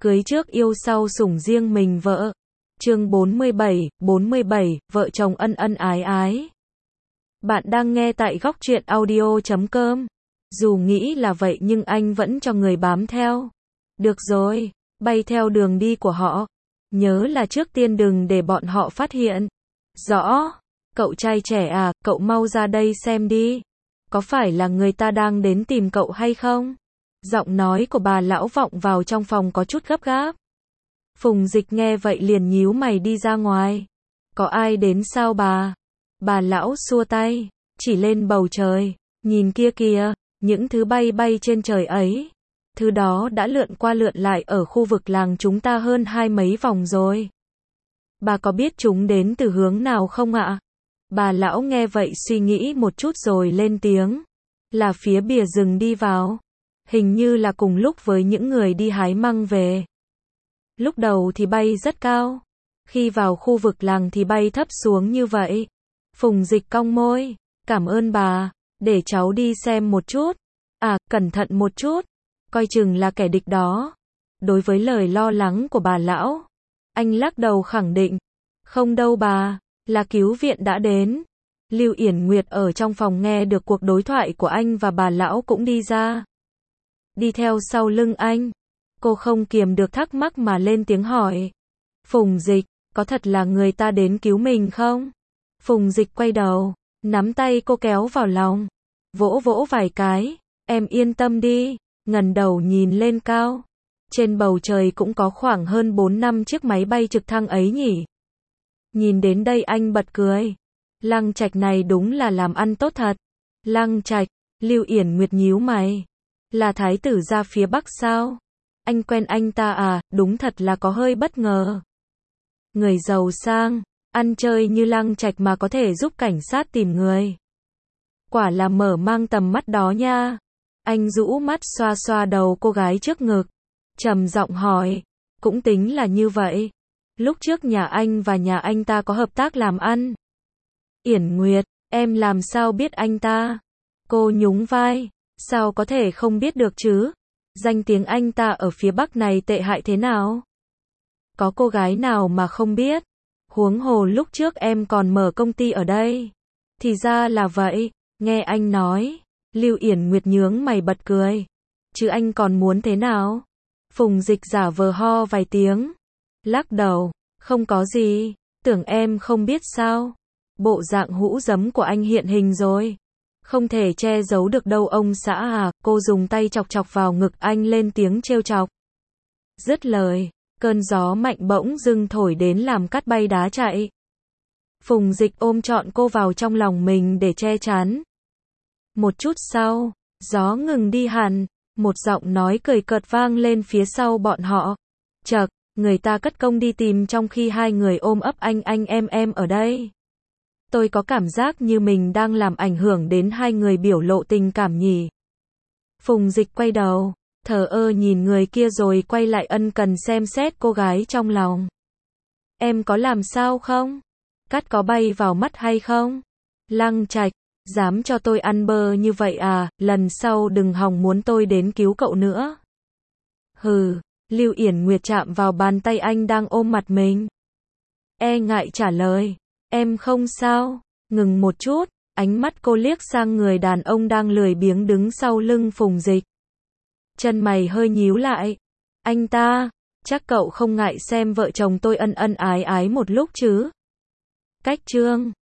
Cưới trước yêu sau sủng riêng mình vợ. Chương 47, vợ chồng ân ân ái ái. Bạn đang nghe tại Góc Truyện Audio.com. Dù nghĩ là vậy nhưng anh vẫn cho người bám theo. Được rồi, bay theo đường đi của họ. Nhớ là trước tiên đừng để bọn họ phát hiện. Rõ. Cậu trai trẻ à, cậu mau ra đây xem đi. Có phải là người ta đang đến tìm cậu hay không? Giọng nói của bà lão vọng vào trong phòng có chút gấp gáp. Phùng Dịch nghe vậy liền nhíu mày đi ra ngoài. Có ai đến sao bà? Bà lão xua tay, chỉ lên bầu trời. Nhìn kia kìa, những thứ bay bay trên trời ấy. Thứ đó đã lượn qua lượn lại ở khu vực làng chúng ta hơn 20 mấy vòng rồi. Bà có biết chúng đến từ hướng nào không ạ? Bà lão nghe vậy suy nghĩ một chút rồi lên tiếng. Là phía bìa rừng đi vào. Hình như là cùng lúc với những người đi hái măng về. Lúc đầu thì bay rất cao. Khi vào khu vực làng thì bay thấp xuống như vậy. Phùng Dịch cong môi. Cảm ơn bà. Để cháu đi xem một chút. À, cẩn thận một chút. Coi chừng là kẻ địch đó. Đối với lời lo lắng của bà lão, anh lắc đầu khẳng định. Không đâu bà. Là cứu viện đã đến. Lưu Yển Nguyệt ở trong phòng nghe được cuộc đối thoại của anh và bà lão cũng đi ra. Đi theo sau lưng anh. Cô không kiềm được thắc mắc mà lên tiếng hỏi. Phùng Dịch, có thật là người ta đến cứu mình không? Phùng Dịch quay đầu, nắm tay cô kéo vào lòng. Vỗ vỗ vài cái. Em yên tâm đi. Ngẩng đầu nhìn lên cao. Trên bầu trời cũng có khoảng hơn 4-5 chiếc máy bay trực thăng ấy nhỉ. Nhìn đến đây anh bật cười. Lăng Trạch này đúng là làm ăn tốt thật. Lăng Trạch, Lưu Yển Nguyệt nhíu mày. Là thái tử ra phía Bắc sao? Anh quen anh ta à? Đúng thật là có hơi bất ngờ. Người giàu sang, ăn chơi như Lăng Trạch mà có thể giúp cảnh sát tìm người. Quả là mở mang tầm mắt đó nha. Anh rũ mắt xoa xoa đầu cô gái trước ngực. Trầm giọng hỏi. Cũng tính là như vậy. Lúc trước nhà anh và nhà anh ta có hợp tác làm ăn. Yển Nguyệt, em làm sao biết anh ta? Cô nhún vai. Sao có thể không biết được chứ? Danh tiếng anh ta ở phía Bắc này tệ hại thế nào? Có cô gái nào mà không biết? Huống hồ lúc trước em còn mở công ty ở đây. Thì ra là vậy, nghe anh nói. Lưu Yển Nguyệt nhướng mày bật cười. Chứ anh còn muốn thế nào? Phùng Dịch giả vờ ho vài tiếng. Lắc đầu, không có gì, tưởng em không biết sao? Bộ dạng hũ giấm của anh hiện hình rồi. Không thể che giấu được đâu ông xã à, cô dùng tay chọc chọc vào ngực anh lên tiếng trêu chọc. Dứt lời, cơn gió mạnh bỗng dưng thổi đến làm cát bay đá chạy. Phùng Dịch ôm trọn cô vào trong lòng mình để che chắn. Một chút sau, gió ngừng đi hẳn, một giọng nói cười cợt vang lên phía sau bọn họ. Chậc, người ta cất công đi tìm trong khi hai người ôm ấp anh em ở đây. Tôi có cảm giác như mình đang làm ảnh hưởng đến hai người biểu lộ tình cảm nhỉ. Phùng Dịch quay đầu, thờ ơ nhìn người kia rồi quay lại ân cần xem xét cô gái trong lòng. Em có làm sao không? Cát có bay vào mắt hay không? Lăng Trạch, dám cho tôi ăn bơ như vậy à, lần sau đừng hòng muốn tôi đến cứu cậu nữa. Hừ, Lưu Yển Nguyệt chạm vào bàn tay anh đang ôm mặt mình. E ngại trả lời. Em không sao. Ngừng một chút, ánh mắt cô liếc sang người đàn ông đang lười biếng đứng sau lưng Phùng Dịch. Chân mày hơi nhíu lại. Anh ta, chắc cậu không ngại xem vợ chồng tôi ân ân ái ái một lúc chứ? Cách chương